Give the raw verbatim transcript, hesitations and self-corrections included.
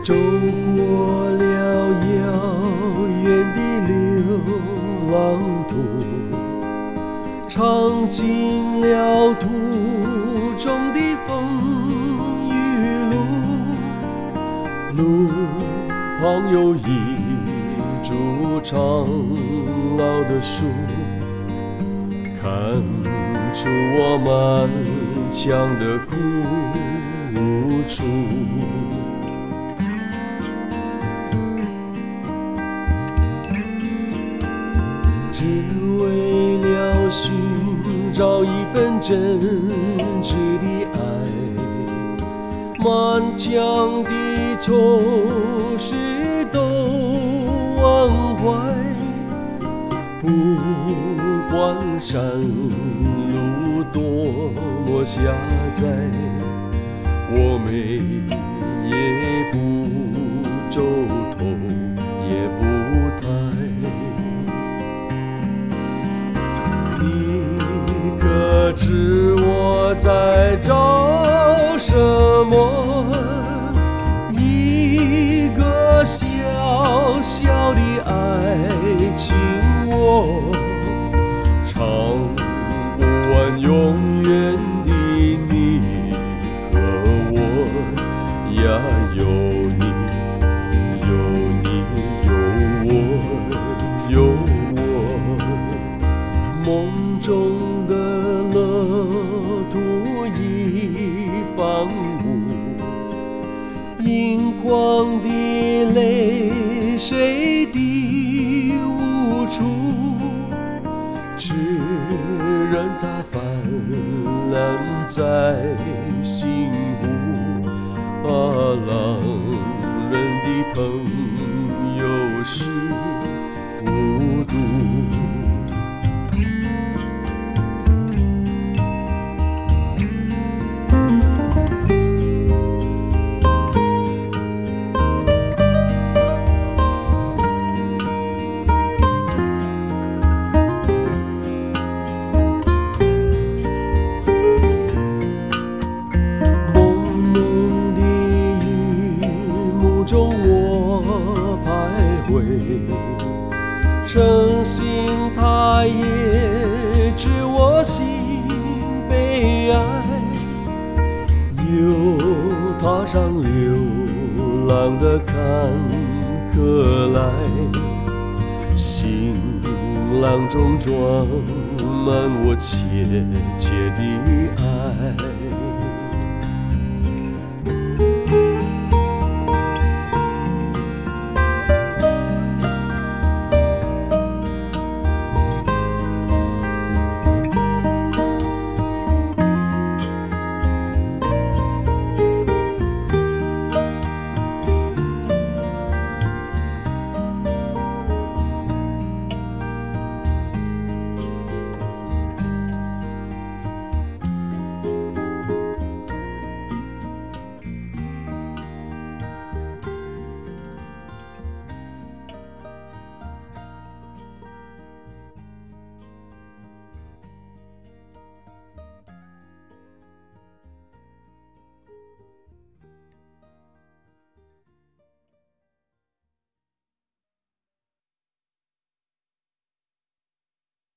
走过了遥远的流浪途，尝尽了途中的风雨路，路旁有一株长老的树，看出我满腔的苦楚。只为了寻找一份真挚的爱，满腔的愁事都忘怀。不管山路多么狭窄，我每夜不皱头也不抬。你可知我在找什么？一个小小的爱情，我唱不完永远的你和我呀，有你有你有我有我，梦中的乐土已荒芜，盈眶的泪水滴无处，只任它泛滥在心湖。啊，浪人的朋友是孤独。中我徘徊，诚信它也知我心悲哀，又踏上流浪的坎坷来，行囊中装满我切切的爱。